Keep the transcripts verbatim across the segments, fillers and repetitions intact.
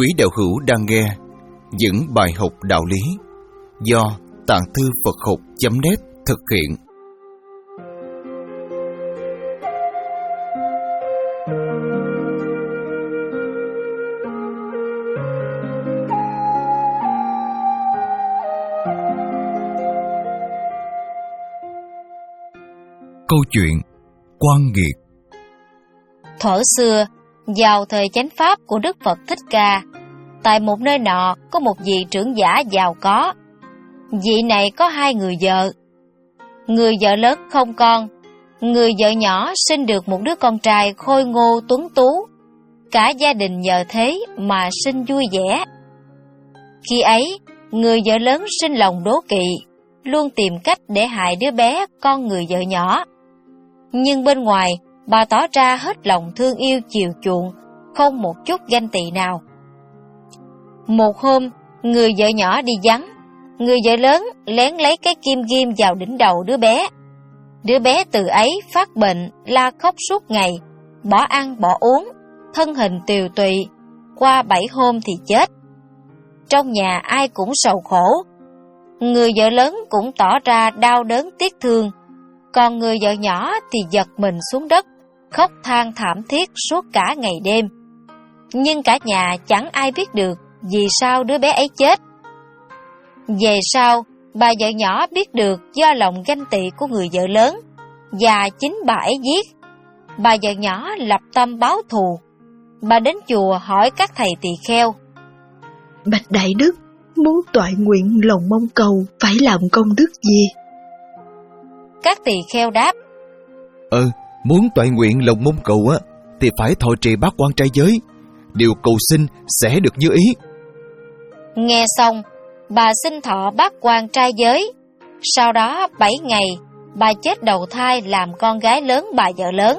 Quý đạo hữu đang nghe những bài học đạo lý do Tạng Thư Phật Học chấm net thực hiện. Câu chuyện Quan Nghiệt. Thuở xưa, vào thời chánh pháp của Đức Phật Thích Ca, tại một nơi nọ có một vị trưởng giả giàu có. Vị này có hai người vợ. Người vợ lớn không con, người vợ nhỏ sinh được một đứa con trai khôi ngô tuấn tú. Cả gia đình nhờ thế mà sinh vui vẻ. Khi ấy, người vợ lớn sinh lòng đố kỵ, luôn tìm cách để hại đứa bé con người vợ nhỏ. Nhưng bên ngoài, bà tỏ ra hết lòng thương yêu chiều chuộng, không một chút ganh tị nào. Một hôm, người vợ nhỏ đi vắng, người vợ lớn lén lấy cái kim ghim vào đỉnh đầu đứa bé. Đứa bé từ ấy phát bệnh, la khóc suốt ngày, bỏ ăn bỏ uống, thân hình tiều tụy, qua bảy hôm thì chết. Trong nhà ai cũng sầu khổ. Người vợ lớn cũng tỏ ra đau đớn tiếc thương, còn người vợ nhỏ thì giật mình xuống đất, khóc than thảm thiết suốt cả ngày đêm. Nhưng cả nhà chẳng ai biết được vì sao đứa bé ấy chết. Về sau, bà vợ nhỏ biết được do lòng ganh tị của người vợ lớn, và chính bà ấy giết. Bà vợ nhỏ lập tâm báo thù. Bà đến chùa hỏi các thầy tỳ kheo: Bạch Đại Đức, muốn toại nguyện lòng mong cầu phải làm công đức gì? Các tỳ kheo đáp: Ờ, muốn toại nguyện lòng mong cầu á, thì phải thọ trì bát quan trai giới. Điều cầu xin sẽ được như ý. Nghe xong, bà xin thọ bát quan trai giới. Sau đó bảy ngày, bà chết đầu thai làm con gái lớn bà vợ lớn.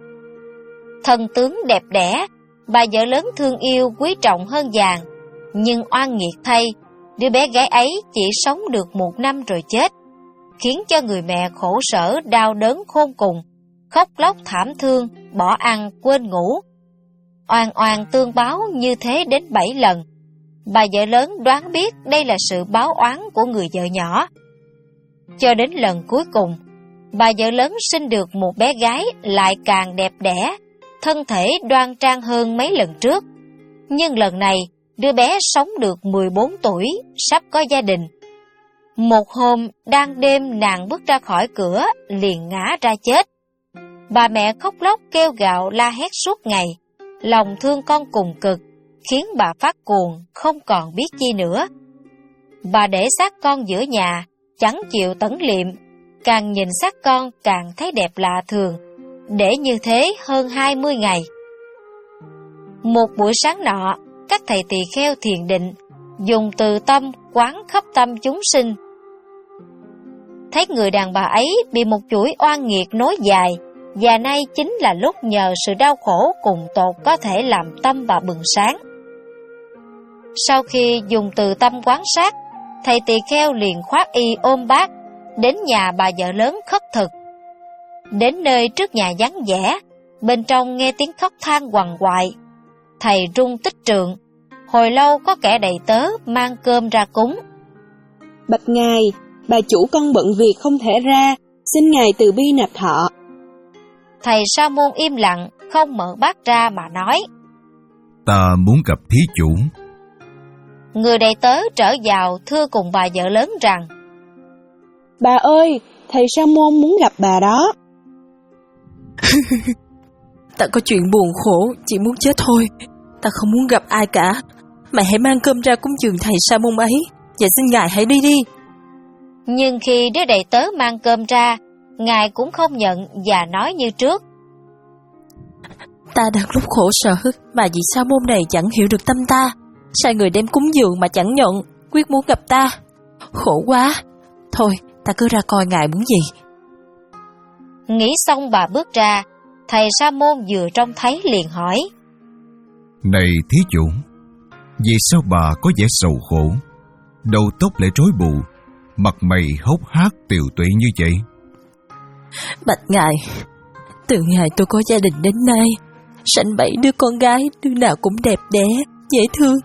Thân tướng đẹp đẽ, bà vợ lớn thương yêu quý trọng hơn vàng. Nhưng oan nghiệt thay, đứa bé gái ấy chỉ sống được một năm rồi chết, khiến cho người mẹ khổ sở đau đớn khôn cùng, khóc lóc thảm thương, bỏ ăn quên ngủ. Oan oan tương báo như thế đến bảy lần. Bà vợ lớn đoán biết đây là sự báo oán của người vợ nhỏ. Cho đến lần cuối cùng, bà vợ lớn sinh được một bé gái lại càng đẹp đẽ, thân thể đoan trang hơn mấy lần trước. Nhưng lần này, đứa bé sống được mười bốn tuổi, sắp có gia đình. Một hôm, đang đêm nàng bước ra khỏi cửa, liền ngã ra chết. Bà mẹ khóc lóc kêu gào la hét suốt ngày, lòng thương con cùng cực, khiến bà phát cuồng, không còn biết chi nữa. Bà để xác con giữa nhà, chẳng chịu tẩn liệm, càng nhìn xác con càng thấy đẹp lạ thường, để như thế hơn hai mươi ngày. Một buổi sáng nọ, các thầy tỳ kheo thiền định, dùng từ tâm quán khắp tâm chúng sinh. Thấy người đàn bà ấy bị một chuỗi oan nghiệt nối dài, và nay chính là lúc nhờ sự đau khổ cùng tột có thể làm tâm bà bừng sáng. Sau khi dùng từ tâm quán sát, thầy tỳ kheo liền khoác y ôm bát, đến nhà bà vợ lớn khất thực. Đến nơi trước nhà vắng vẻ, bên trong nghe tiếng khóc than quằn quại. Thầy rung tích trượng, hồi lâu có kẻ đầy tớ mang cơm ra cúng. Bạch ngài, bà chủ con bận việc không thể ra, xin ngài từ bi nạp thọ. Thầy Sa môn im lặng, không mở bát ra mà nói: Ta muốn gặp thí chủ. Người đầy tớ trở vào thưa cùng bà vợ lớn rằng: Bà ơi, thầy Sa môn muốn gặp bà đó. Ta có chuyện buồn khổ, chỉ muốn chết thôi. Ta không muốn gặp ai cả. Mày hãy mang cơm ra cúng dường thầy Sa môn ấy, và xin ngài hãy đi đi. Nhưng khi đứa đầy tớ mang cơm ra, ngài cũng không nhận và nói như trước: Ta đang lúc khổ sở, mà vị Sa môn này chẳng hiểu được tâm ta. Sai người đem cúng dường mà chẳng nhận, quyết muốn gặp ta. Khổ quá. Thôi, ta cứ ra coi ngài muốn gì. Nghĩ xong bà bước ra. Thầy Sa môn vừa trông thấy liền hỏi: Này thí chủ, vì sao bà có vẻ sầu khổ, đầu tóc lại rối bù, mặt mày hốc hác tiều tụy như vậy? Bạch ngài, từ ngày tôi có gia đình đến nay, sanh bảy đứa con gái, đứa nào cũng đẹp đẽ, dễ thương,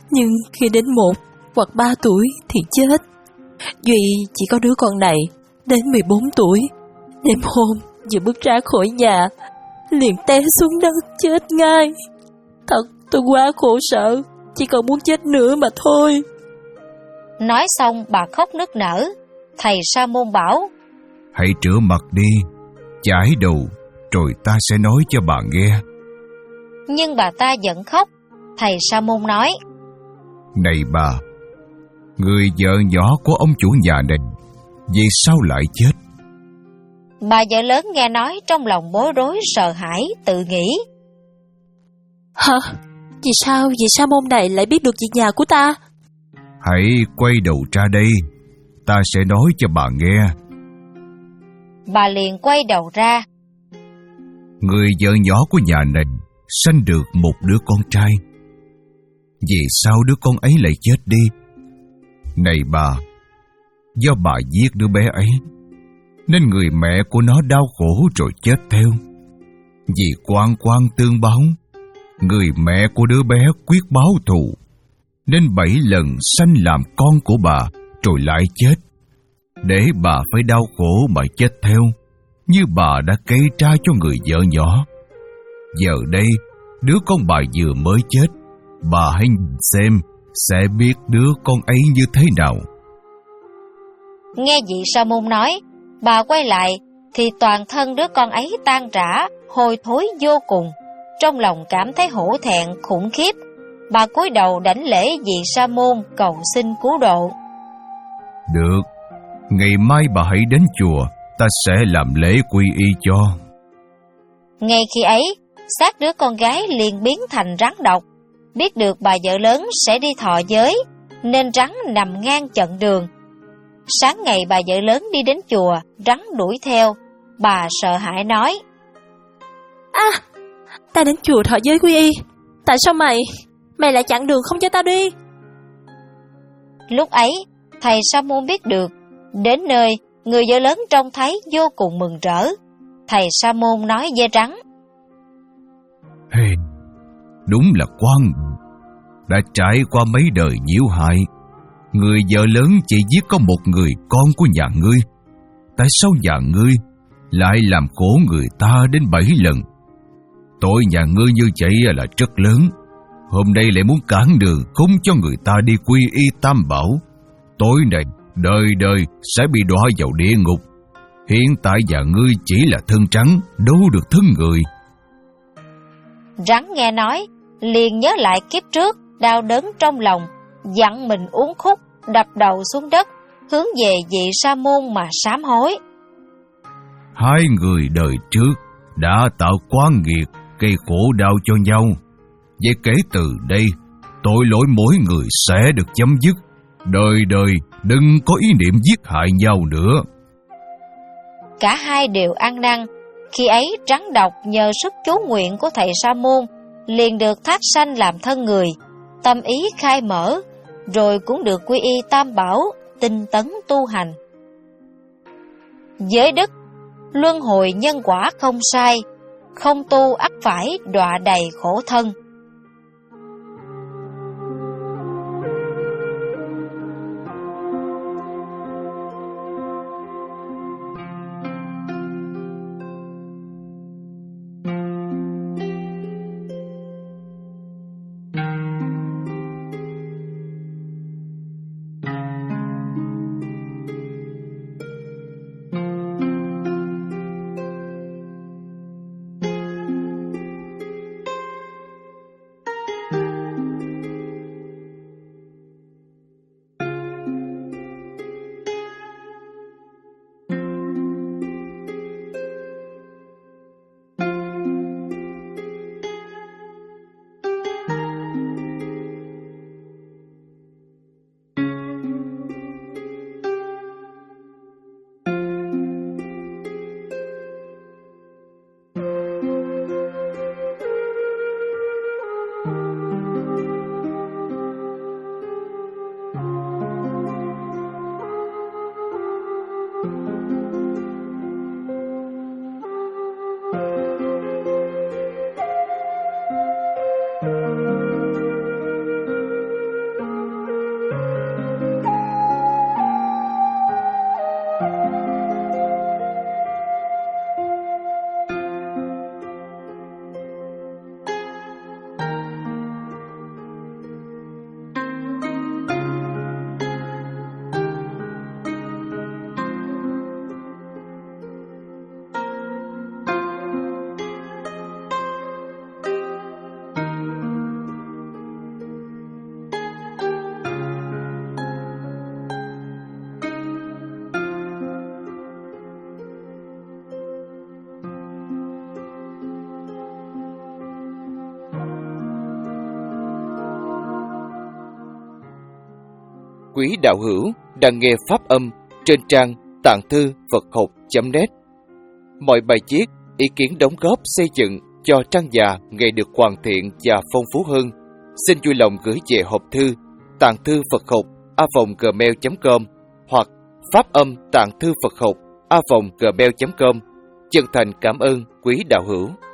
Nhưng khi đến một hoặc ba tuổi thì chết. Duy chỉ có đứa con này đến mười bốn tuổi. Đêm hôm vừa bước ra khỏi nhà liền té xuống đất chết ngay. Thật tôi quá khổ sở, chỉ còn muốn chết nữa mà thôi. Nói xong bà khóc nức nở. Thầy sa môn bảo: Hãy rửa mặt đi, chải đầu, rồi ta sẽ nói cho bà nghe. Nhưng bà ta vẫn khóc. Thầy sa môn nói: Này bà, người vợ nhỏ của ông chủ nhà này vì sao lại chết? Bà vợ lớn nghe nói trong lòng bối rối sợ hãi, tự nghĩ: Hả? Vì sao vì sa môn này lại biết được việc nhà của ta? Hãy quay đầu ra đây, ta sẽ nói cho bà nghe. Bà liền quay đầu ra. Người vợ nhỏ của nhà này sanh được một đứa con trai. Vì sao đứa con ấy lại chết đi? Này bà, do bà giết đứa bé ấy, nên người mẹ của nó đau khổ rồi chết theo. Vì quan quan tương báo, người mẹ của đứa bé quyết báo thù, nên bảy lần sanh làm con của bà rồi lại chết, để bà phải đau khổ mà chết theo, như bà đã gây ra cho người vợ nhỏ. Giờ đây, đứa con bà vừa mới chết, bà hãy nhìn xem sẽ biết đứa con ấy như thế nào. Nghe vị sa môn nói, bà quay lại thì toàn thân đứa con ấy tan rã, hôi thối vô cùng. Trong lòng cảm thấy hổ thẹn khủng khiếp, bà cúi đầu đảnh lễ vị sa môn cầu xin cứu độ. Được, ngày mai bà hãy đến chùa, ta sẽ làm lễ quy y cho. Ngay khi ấy, xác đứa con gái liền biến thành rắn độc. Biết được bà vợ lớn sẽ đi thọ giới, nên rắn nằm ngang chặn đường. Sáng ngày bà vợ lớn đi đến chùa, rắn đuổi theo. Bà sợ hãi nói: À, ta đến chùa thọ giới quy y, tại sao mày, mày lại chặn đường không cho ta đi? Lúc ấy, thầy sa môn biết được. Đến nơi, người vợ lớn trông thấy vô cùng mừng rỡ. Thầy sa môn nói với rắn: Hey, đúng là quan đã trải qua mấy đời nhiễu hại. Người vợ lớn chỉ giết có một người con của nhà ngươi. Tại sao nhà ngươi lại làm khổ người ta đến bảy lần? Tội nhà ngươi như vậy là rất lớn. Hôm nay lại muốn cản đường không cho người ta đi quy y Tam Bảo. Tối này đời đời sẽ bị đọa vào địa ngục. Hiện tại nhà ngươi chỉ là thân trắng, đâu được thân người. Rắn nghe nói, liền nhớ lại kiếp trước, đau đớn trong lòng, dặn mình uống khúc, đập đầu xuống đất, hướng về vị sa môn mà sám hối. Hai người đời trước đã tạo quá nghiệt, gây khổ đau cho nhau. Vậy kể từ đây, tội lỗi mỗi người sẽ được chấm dứt. Đời đời đừng có ý niệm giết hại nhau nữa. Cả hai đều ăn năn. Khi ấy rắn độc nhờ sức chú nguyện của thầy sa môn liền được thác sanh làm thân người, tâm ý khai mở, rồi cũng được quy y Tam Bảo, tinh tấn tu hành. Giới đức, luân hồi nhân quả không sai, không tu ắt phải đọa đầy khổ thân. quý đạo hữu đang nghe pháp âm trên trang tạng thư Phật học chấm net. Mọi bài viết, ý kiến đóng góp xây dựng cho trang già ngày được hoàn thiện và phong phú hơn, xin vui lòng gửi về hộp thư tạng thư Phật học a vòng gmail chấm com hoặc pháp âm tạng thư Phật học a vòng gmail chấm com. Chân thành cảm ơn quý đạo hữu.